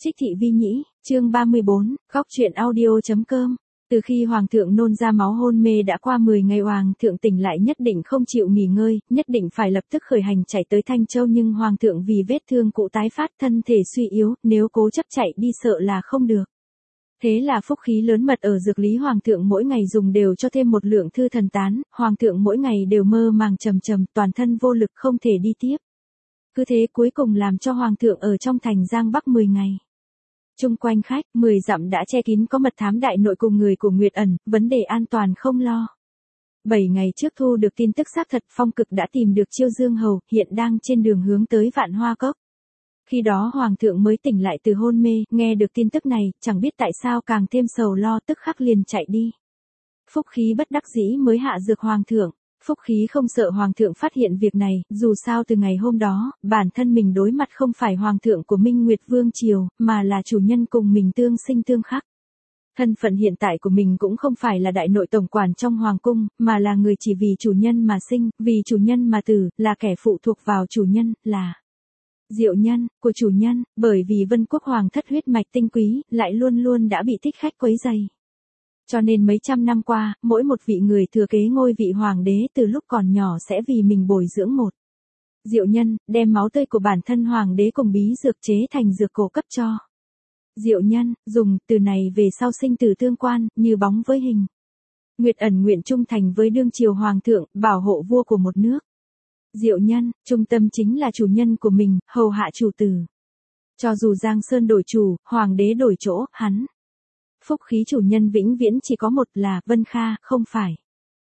Trích thị vi nhĩ, chương 34, góc truyện audio.com. Từ khi Hoàng thượng nôn ra máu hôn mê đã qua 10 ngày, Hoàng thượng tỉnh lại nhất định không chịu nghỉ ngơi, nhất định phải lập tức khởi hành chạy tới Thanh Châu, nhưng Hoàng thượng vì vết thương cũ tái phát, thân thể suy yếu, nếu cố chấp chạy đi sợ là không được. Thế là phúc khí lớn mật ở dược lý Hoàng thượng mỗi ngày dùng đều cho thêm một lượng thư thần tán, Hoàng thượng mỗi ngày đều mơ màng trầm trầm, toàn thân vô lực không thể đi tiếp. Cứ thế cuối cùng làm cho Hoàng thượng ở trong thành Giang Bắc 10 ngày. Chung quanh khách, 10 dặm đã che kín có mật thám đại nội cùng người của Nguyệt Ẩn, vấn đề an toàn không lo. 7 ngày trước thu được tin tức xác thật, Phong Cực đã tìm được Chiêu Dương Hầu, hiện đang trên đường hướng tới Vạn Hoa Cốc. Khi đó Hoàng thượng mới tỉnh lại từ hôn mê, nghe được tin tức này, chẳng biết tại sao càng thêm sầu lo, tức khắc liền chạy đi. Phúc khí bất đắc dĩ mới hạ dược Hoàng thượng. Phúc khí không sợ Hoàng thượng phát hiện việc này, dù sao từ ngày hôm đó, bản thân mình đối mặt không phải Hoàng thượng của Minh Nguyệt Vương Triều, mà là chủ nhân cùng mình tương sinh tương khắc. Thân phận hiện tại của mình cũng không phải là đại nội tổng quản trong Hoàng cung, mà là người chỉ vì chủ nhân mà sinh, vì chủ nhân mà tử, là kẻ phụ thuộc vào chủ nhân, là diệu nhân, của chủ nhân, bởi vì Vân Quốc Hoàng thất huyết mạch tinh quý, lại luôn luôn đã bị thích khách quấy rầy. Cho nên mấy trăm năm qua, mỗi một vị người thừa kế ngôi vị hoàng đế từ lúc còn nhỏ sẽ vì mình bồi dưỡng một diệu nhân, đem máu tươi của bản thân hoàng đế cùng bí dược chế thành dược cổ cấp cho diệu nhân, dùng, từ này về sau sinh tử tương quan, như bóng với hình. Nguyệt Ẩn nguyện trung thành với đương triều hoàng thượng, bảo hộ vua của một nước. Diệu nhân, trung tâm chính là chủ nhân của mình, hầu hạ chủ tử. Cho dù Giang Sơn đổi chủ, hoàng đế đổi chỗ, hắn. Phúc khí chủ nhân vĩnh viễn chỉ có một là Vân Kha, không phải.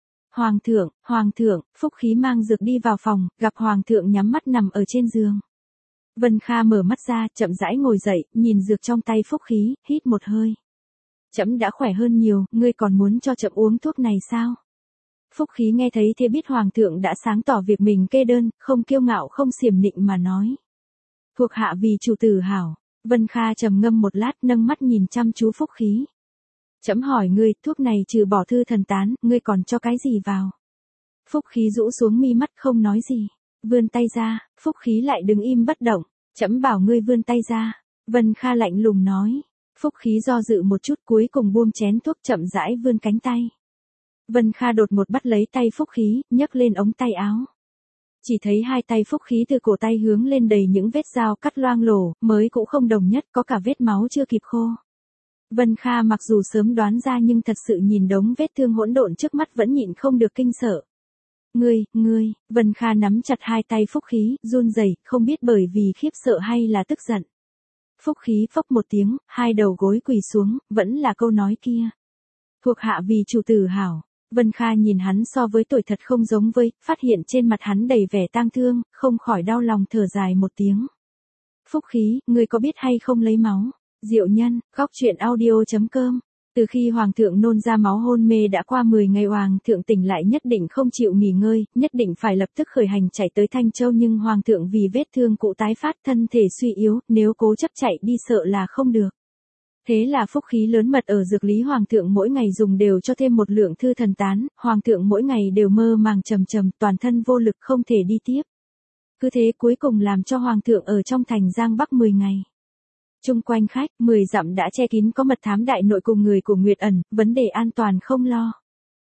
Hoàng thượng, Phúc khí mang dược đi vào phòng, gặp Hoàng thượng nhắm mắt nằm ở trên giường. Vân Kha mở mắt ra, chậm rãi ngồi dậy, nhìn dược trong tay Phúc khí, hít một hơi. Trẫm đã khỏe hơn nhiều, ngươi còn muốn cho trẫm uống thuốc này sao? Phúc khí nghe thấy thế biết Hoàng thượng đã sáng tỏ việc mình kê đơn, không kiêu ngạo không xiểm nịnh mà nói. Thuộc hạ vì chủ tử hảo. Vân Kha trầm ngâm một lát, nâng mắt nhìn chăm chú Phúc khí. Trẫm hỏi ngươi, thuốc này trừ bỏ thư thần tán, ngươi còn cho cái gì vào? Phúc khí rũ xuống mi mắt không nói gì. Vươn tay ra, Phúc khí lại đứng im bất động. Trẫm bảo ngươi vươn tay ra. Vân Kha lạnh lùng nói. Phúc khí do dự một chút, cuối cùng buông chén thuốc, chậm rãi vươn cánh tay. Vân Kha đột ngột bắt lấy tay Phúc khí, nhấc lên ống tay áo. Chỉ thấy hai tay Phúc khí từ cổ tay hướng lên đầy những vết dao cắt loang lổ, mới cũng không đồng nhất, có cả vết máu chưa kịp khô. Vân Kha mặc dù sớm đoán ra nhưng thật sự nhìn đống vết thương hỗn độn trước mắt vẫn nhịn không được kinh sợ. Ngươi, Vân Kha nắm chặt hai tay Phúc khí, run rẩy, không biết bởi vì khiếp sợ hay là tức giận. Phúc khí phốc một tiếng, hai đầu gối quỳ xuống, vẫn là câu nói kia. Thuộc hạ vì chủ tử hảo. Vân Kha nhìn hắn so với tuổi thật không giống với, phát hiện trên mặt hắn đầy vẻ tang thương, không khỏi đau lòng thở dài một tiếng. Phúc khí, ngươi có biết hay không lấy máu? Diệu nhân, góc truyện audio.com. Từ khi Hoàng thượng nôn ra máu hôn mê đã qua 10 ngày, Hoàng thượng tỉnh lại nhất định không chịu nghỉ ngơi, nhất định phải lập tức khởi hành chạy tới Thanh Châu, nhưng Hoàng thượng vì vết thương cũ tái phát, thân thể suy yếu, nếu cố chấp chạy đi sợ là không được. Thế là phúc khí lớn mật ở dược lý Hoàng thượng mỗi ngày dùng đều cho thêm một lượng thư thần tán, Hoàng thượng mỗi ngày đều mơ màng trầm trầm, toàn thân vô lực không thể đi tiếp. Cứ thế cuối cùng làm cho Hoàng thượng ở trong thành Giang Bắc 10 ngày. Chung quanh khách, 10 dặm đã che kín có mật thám đại nội cùng người của Nguyệt Ẩn, vấn đề an toàn không lo.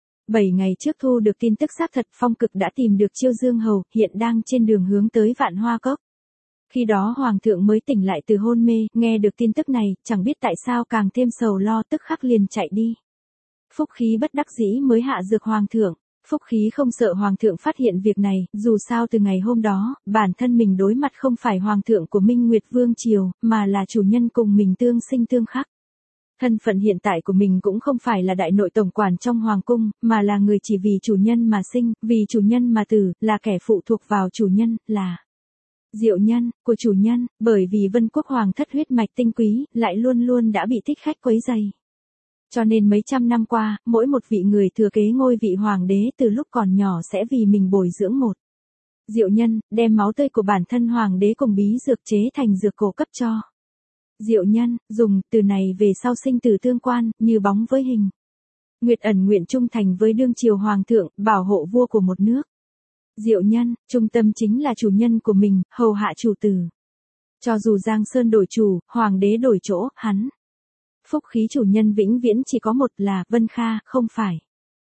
7 ngày trước thu được tin tức xác thật, Phong Cực đã tìm được Chiêu Dương Hầu, hiện đang trên đường hướng tới Vạn Hoa Cốc. Khi đó Hoàng thượng mới tỉnh lại từ hôn mê, nghe được tin tức này, chẳng biết tại sao càng thêm sầu lo, tức khắc liền chạy đi. Phúc khí bất đắc dĩ mới hạ dược Hoàng thượng. Phúc khí không sợ Hoàng thượng phát hiện việc này, dù sao từ ngày hôm đó, bản thân mình đối mặt không phải Hoàng thượng của Minh Nguyệt Vương Triều, mà là chủ nhân cùng mình tương sinh tương khắc. Thân phận hiện tại của mình cũng không phải là đại nội tổng quản trong Hoàng cung, mà là người chỉ vì chủ nhân mà sinh, vì chủ nhân mà tử, là kẻ phụ thuộc vào chủ nhân, là diệu nhân, của chủ nhân, bởi vì Vân Quốc Hoàng thất huyết mạch tinh quý, lại luôn luôn đã bị thích khách quấy rầy. Cho nên mấy trăm năm qua, mỗi một vị người thừa kế ngôi vị hoàng đế từ lúc còn nhỏ sẽ vì mình bồi dưỡng một diệu nhân, đem máu tươi của bản thân hoàng đế cùng bí dược chế thành dược cổ cấp cho diệu nhân, dùng, từ này về sau sinh tử tương quan, như bóng với hình. Nguyệt Ẩn nguyện trung thành với đương triều hoàng thượng, bảo hộ vua của một nước. Diệu nhân, trung tâm chính là chủ nhân của mình, hầu hạ chủ tử. Cho dù Giang Sơn đổi chủ, hoàng đế đổi chỗ, hắn. Phúc khí chủ nhân vĩnh viễn chỉ có một là Vân Kha, không phải.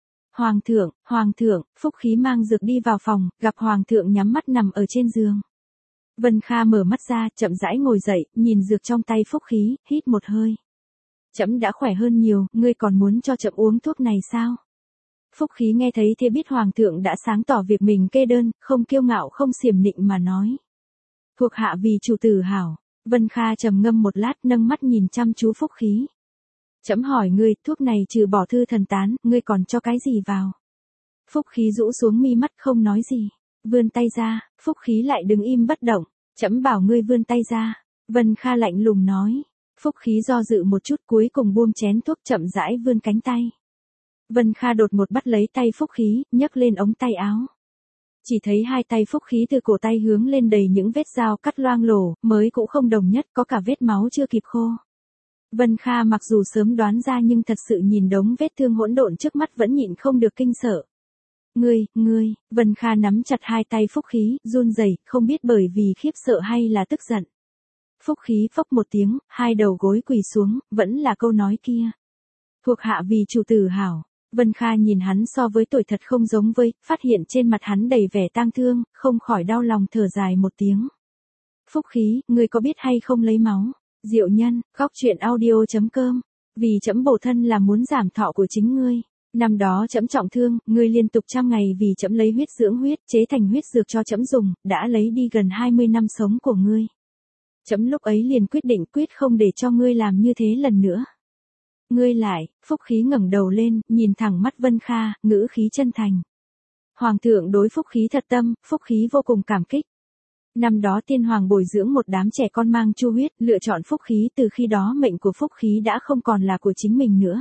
Hoàng thượng, Phúc khí mang dược đi vào phòng, gặp hoàng thượng nhắm mắt nằm ở trên giường. Vân Kha mở mắt ra, chậm rãi ngồi dậy, nhìn dược trong tay Phúc khí, hít một hơi. Trẫm đã khỏe hơn nhiều, ngươi còn muốn cho trẫm uống thuốc này sao? Phúc khí nghe thấy thế biết hoàng thượng đã sáng tỏ việc mình kê đơn, không kiêu ngạo không xiểm nịnh mà nói. Thuộc hạ vì chủ tử hảo. Vân Kha trầm ngâm một lát, nâng mắt nhìn chăm chú Phúc khí. Trẫm hỏi ngươi, thuốc này trừ bỏ thư thần tán, ngươi còn cho cái gì vào? Phúc khí rũ xuống mi mắt không nói gì. Vươn tay ra, Phúc khí lại đứng im bất động. Trẫm bảo ngươi vươn tay ra. Vân Kha lạnh lùng nói. Phúc khí do dự một chút, cuối cùng buông chén thuốc, chậm rãi vươn cánh tay. Vân Kha đột một bắt lấy tay Phúc khí, nhấc lên ống tay áo. Chỉ thấy hai tay Phúc khí từ cổ tay hướng lên đầy những vết dao cắt loang lổ, mới cũng không đồng nhất, có cả vết máu chưa kịp khô. Vân Kha mặc dù sớm đoán ra nhưng thật sự nhìn đống vết thương hỗn độn trước mắt vẫn nhịn không được kinh sợ. Ngươi, Vân Kha nắm chặt hai tay Phúc khí, run rẩy, không biết bởi vì khiếp sợ hay là tức giận. Phúc khí phốc một tiếng, hai đầu gối quỳ xuống, vẫn là câu nói kia. Thuộc hạ vì chủ tử hảo. Vân Kha nhìn hắn so với tuổi thật không giống với, phát hiện trên mặt hắn đầy vẻ tang thương, không khỏi đau lòng thở dài một tiếng. Phúc khí, ngươi có biết hay không lấy máu? Diệu nhân, góc truyện audio.com. Vì trẫm bổ thân là muốn giảm thọ của chính ngươi. Năm đó trẫm trọng thương, ngươi liên tục 100 ngày vì trẫm lấy huyết dưỡng huyết, chế thành huyết dược cho trẫm dùng, đã lấy đi gần 20 năm sống của ngươi. Trẫm lúc ấy liền quyết định quyết không để cho ngươi làm như thế lần nữa. Ngươi lại, Phúc khí ngẩng đầu lên, nhìn thẳng mắt Vân Kha, ngữ khí chân thành. Hoàng thượng đối Phúc khí thật tâm, Phúc khí vô cùng cảm kích. Năm đó tiên hoàng bồi dưỡng một đám trẻ con mang chu huyết, lựa chọn Phúc khí, từ khi đó mệnh của Phúc khí đã không còn là của chính mình nữa.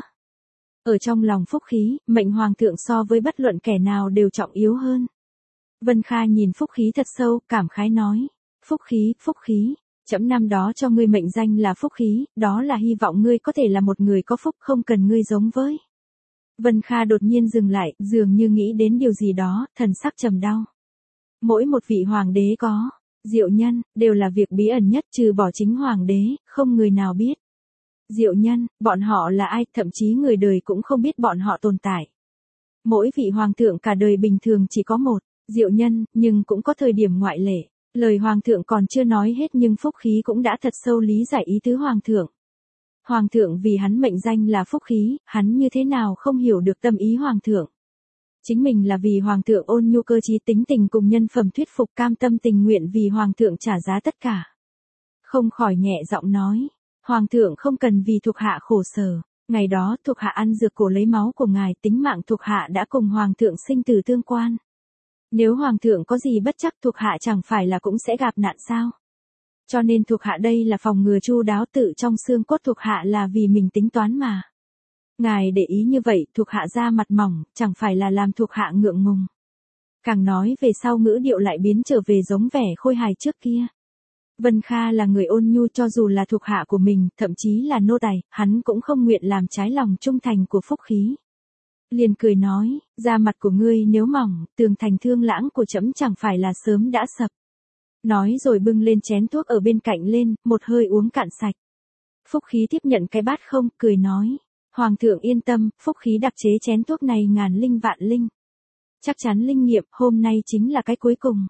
Ở trong lòng Phúc khí, mệnh hoàng thượng so với bất luận kẻ nào đều trọng yếu hơn. Vân Kha nhìn Phúc khí thật sâu, cảm khái nói. Phúc khí. Trẫm năm đó cho ngươi mệnh danh là Phúc khí, đó là hy vọng ngươi có thể là một người có phúc, không cần ngươi giống với. Vân Kha đột nhiên dừng lại, dường như nghĩ đến điều gì đó, thần sắc trầm đau. Mỗi một vị hoàng đế có, diệu nhân, đều là việc bí ẩn nhất, trừ bỏ chính hoàng đế, không người nào biết. Diệu nhân, bọn họ là ai, thậm chí người đời cũng không biết bọn họ tồn tại. Mỗi vị hoàng thượng cả đời bình thường chỉ có một, diệu nhân, nhưng cũng có thời điểm ngoại lệ. Lời hoàng thượng còn chưa nói hết nhưng Phúc khí cũng đã thật sâu lý giải ý tứ hoàng thượng. Hoàng thượng vì hắn mệnh danh là Phúc khí, hắn như thế nào không hiểu được tâm ý hoàng thượng. Chính mình là vì hoàng thượng ôn nhu cơ trí tính tình cùng nhân phẩm thuyết phục, cam tâm tình nguyện vì hoàng thượng trả giá tất cả. Không khỏi nhẹ giọng nói, hoàng thượng không cần vì thuộc hạ khổ sở. Ngày đó thuộc hạ ăn dược cổ lấy máu của ngài, tính mạng thuộc hạ đã cùng hoàng thượng sinh tử tương quan. Nếu hoàng thượng có gì bất chắc thuộc hạ chẳng phải là cũng sẽ gặp nạn sao? Cho nên thuộc hạ đây là phòng ngừa chu đáo, tự trong xương cốt thuộc hạ là vì mình tính toán mà. Ngài để ý như vậy, thuộc hạ ra mặt mỏng, chẳng phải là làm thuộc hạ ngượng ngùng. Càng nói về sau ngữ điệu lại biến trở về giống vẻ khôi hài trước kia. Vân Kha là người ôn nhu, cho dù là thuộc hạ của mình, thậm chí là nô tài, hắn cũng không nguyện làm trái lòng trung thành của Phúc khí. Liền cười nói, da mặt của ngươi nếu mỏng, tường thành thương lãng của trẫm chẳng phải là sớm đã sập. Nói rồi bưng lên chén thuốc ở bên cạnh lên, một hơi uống cạn sạch. Phúc khí tiếp nhận cái bát không, cười nói, hoàng thượng yên tâm, Phúc khí đặc chế chén thuốc này ngàn linh vạn linh. Chắc chắn linh nghiệm, hôm nay chính là cái cuối cùng.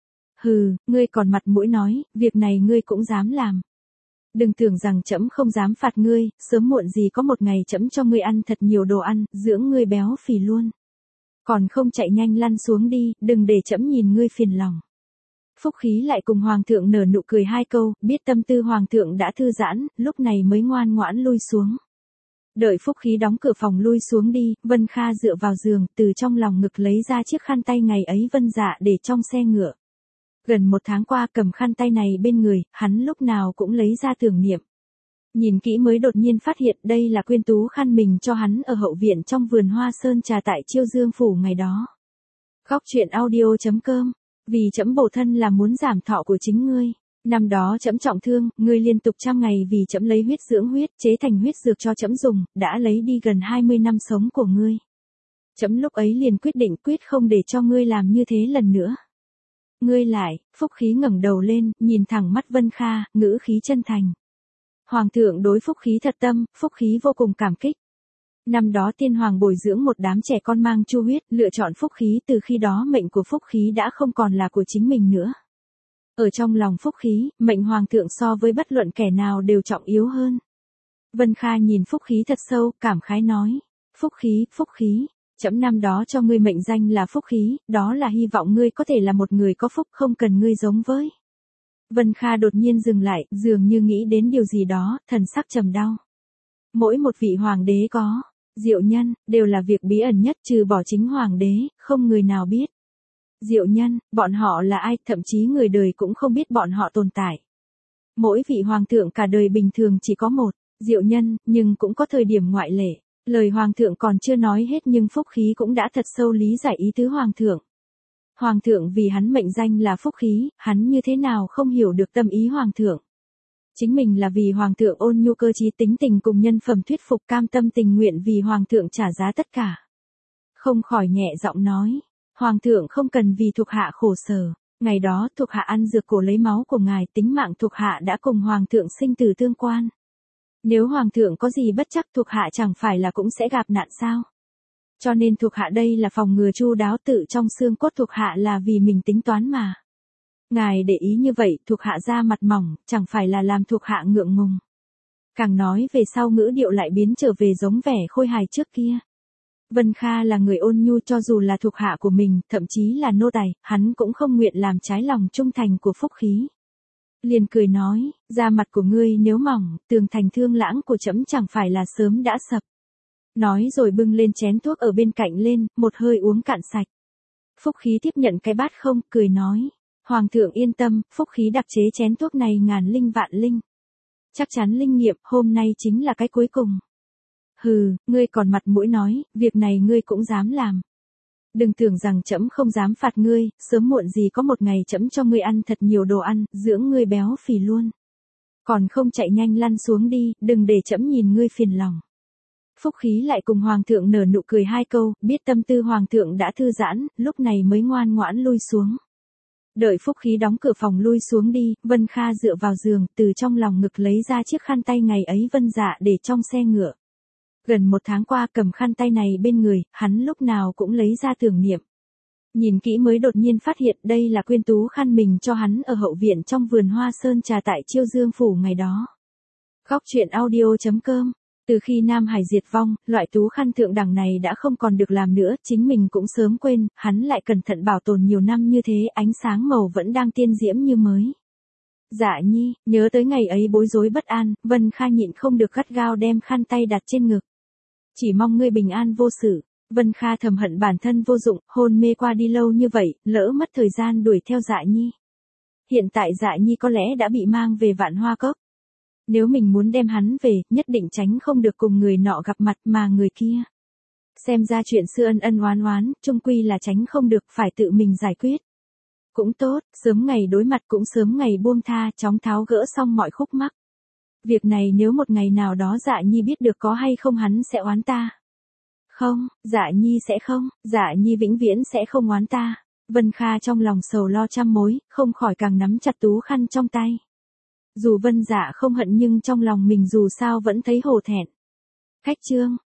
Hừ, ngươi còn mặt mũi nói, việc này ngươi cũng dám làm. Đừng tưởng rằng trẫm không dám phạt ngươi, sớm muộn gì có một ngày trẫm cho ngươi ăn thật nhiều đồ ăn, dưỡng ngươi béo phì luôn. Còn không chạy nhanh lăn xuống đi, đừng để trẫm nhìn ngươi phiền lòng. Phúc khí lại cùng hoàng thượng nở nụ cười hai câu, biết tâm tư hoàng thượng đã thư giãn, lúc này mới ngoan ngoãn lui xuống. Đợi Phúc khí đóng cửa phòng lui xuống đi, Vân Kha dựa vào giường, từ trong lòng ngực lấy ra chiếc khăn tay ngày ấy Vân Dạ để trong xe ngựa. Gần 1 tháng qua cầm khăn tay này bên người, hắn lúc nào cũng lấy ra tưởng niệm. Nhìn kỹ mới đột nhiên phát hiện đây là Quyên Tú khăn mình cho hắn ở hậu viện trong vườn hoa sơn trà tại Chiêu Dương Phủ ngày đó. Góc truyện audio.com. Vì trẫm bổ thân là muốn giảm thọ của chính ngươi. Năm đó trẫm trọng thương, ngươi liên tục 100 ngày vì trẫm lấy huyết dưỡng huyết, chế thành huyết dược cho trẫm dùng, đã lấy đi gần 20 năm sống của ngươi. Trẫm lúc ấy liền quyết định quyết không để cho ngươi làm như thế lần nữa. Ngươi lại, Phúc Khí ngẩng đầu lên, nhìn thẳng mắt Vân Kha, ngữ khí chân thành. Hoàng thượng đối Phúc Khí thật tâm, Phúc Khí vô cùng cảm kích. Năm đó tiên hoàng bồi dưỡng một đám trẻ con mang chu huyết, lựa chọn Phúc Khí, từ khi đó mệnh của Phúc Khí đã không còn là của chính mình nữa. Ở trong lòng Phúc Khí, mệnh hoàng thượng so với bất luận kẻ nào đều trọng yếu hơn. Vân Kha nhìn Phúc Khí thật sâu, cảm khái nói. Phúc Khí, trẫm năm đó cho ngươi mệnh danh là Phúc Khí, đó là hy vọng ngươi có thể là một người có phúc, không cần ngươi giống với. Vân Kha đột nhiên dừng lại, dường như nghĩ đến điều gì đó, thần sắc trầm đau. Mỗi một vị hoàng đế có diệu nhân, đều là việc bí ẩn nhất, trừ bỏ chính hoàng đế, không người nào biết. Diệu nhân, bọn họ là ai, thậm chí người đời cũng không biết bọn họ tồn tại. Mỗi vị hoàng thượng cả đời bình thường chỉ có một diệu nhân, nhưng cũng có thời điểm ngoại lệ. Lời hoàng thượng còn chưa nói hết nhưng Phúc Khí cũng đã thật sâu lý giải ý tứ hoàng thượng. Hoàng thượng vì hắn mệnh danh là Phúc Khí, hắn như thế nào không hiểu được tâm ý hoàng thượng. Chính mình là vì hoàng thượng ôn nhu cơ trí tính tình cùng nhân phẩm thuyết phục, cam tâm tình nguyện vì hoàng thượng trả giá tất cả. Không khỏi nhẹ giọng nói, hoàng thượng không cần vì thuộc hạ khổ sở. Ngày đó thuộc hạ ăn dược cổ lấy máu của ngài, tính mạng thuộc hạ đã cùng hoàng thượng sinh tử tương quan. Nếu hoàng thượng có gì bất chắc, thuộc hạ chẳng phải là cũng sẽ gặp nạn sao? Cho nên thuộc hạ đây là phòng ngừa chu đáo, tự trong xương cốt thuộc hạ là vì mình tính toán mà. Ngài để ý như vậy, thuộc hạ ra mặt mỏng, chẳng phải là làm thuộc hạ ngượng ngùng. Càng nói về sau ngữ điệu lại biến trở về giống vẻ khôi hài trước kia. Vân Kha là người ôn nhu, cho dù là thuộc hạ của mình, thậm chí là nô tài, hắn cũng không nguyện làm trái lòng trung thành của Phúc Khí. Liền cười nói, da mặt của ngươi nếu mỏng, tường thành thương lãng của trẫm chẳng phải là sớm đã sập. Nói rồi bưng lên chén thuốc ở bên cạnh lên, một hơi uống cạn sạch. Phúc Khí tiếp nhận cái bát không, cười nói, hoàng thượng yên tâm, Phúc Khí đặc chế chén thuốc này ngàn linh vạn linh. Chắc chắn linh nghiệm, hôm nay chính là cái cuối cùng. Hừ, ngươi còn mặt mũi nói, việc này ngươi cũng dám làm. Đừng tưởng rằng trẫm không dám phạt ngươi, sớm muộn gì có một ngày trẫm cho ngươi ăn thật nhiều đồ ăn, dưỡng ngươi béo phì luôn. Còn không chạy nhanh lăn xuống đi, đừng để trẫm nhìn ngươi phiền lòng. Phúc Khí lại cùng hoàng thượng nở nụ cười hai câu, biết tâm tư hoàng thượng đã thư giãn, lúc này mới ngoan ngoãn lui xuống. Đợi Phúc Khí đóng cửa phòng lui xuống đi, Vân Kha dựa vào giường, từ trong lòng ngực lấy ra chiếc khăn tay ngày ấy Vân Dạ để trong xe ngựa. Gần một tháng qua cầm khăn tay này bên người, hắn lúc nào cũng lấy ra tưởng niệm. Nhìn kỹ mới đột nhiên phát hiện đây là quyên tú khăn mình cho hắn ở hậu viện trong vườn hoa sơn trà tại Chiêu Dương Phủ ngày đó. Góc truyện audio.com. Từ khi Nam Hải diệt vong, loại tú khăn thượng đẳng này đã không còn được làm nữa, chính mình cũng sớm quên, hắn lại cẩn thận bảo tồn nhiều năm như thế, ánh sáng màu vẫn đang tiên diễm như mới. Dạ Nhi, nhớ tới ngày ấy bối rối bất an, Vân Kha nhịn không được gắt gao đem khăn tay đặt trên ngực. Chỉ mong ngươi bình an vô sự. Vân Kha thầm hận bản thân vô dụng, hôn mê qua đi lâu như vậy, lỡ mất thời gian đuổi theo Dạ Nhi. Hiện tại Dạ Nhi có lẽ đã bị mang về Vạn Hoa Cốc. Nếu mình muốn đem hắn về, nhất định tránh không được cùng người nọ gặp mặt mà người kia. Xem ra chuyện xưa ân ân oán oán, chung quy là tránh không được, phải tự mình giải quyết. Cũng tốt, sớm ngày đối mặt cũng sớm ngày buông tha, chóng tháo gỡ xong mọi khúc mắc. Việc này nếu một ngày nào đó Dạ Nhi biết được có hay không hắn sẽ oán ta. Không, Dạ Nhi sẽ không, Dạ Nhi vĩnh viễn sẽ không oán ta. Vân Kha trong lòng sầu lo trăm mối, không khỏi càng nắm chặt tú khăn trong tay. Dù Vân Dạ không hận nhưng trong lòng mình dù sao vẫn thấy hổ thẹn. Khách chương.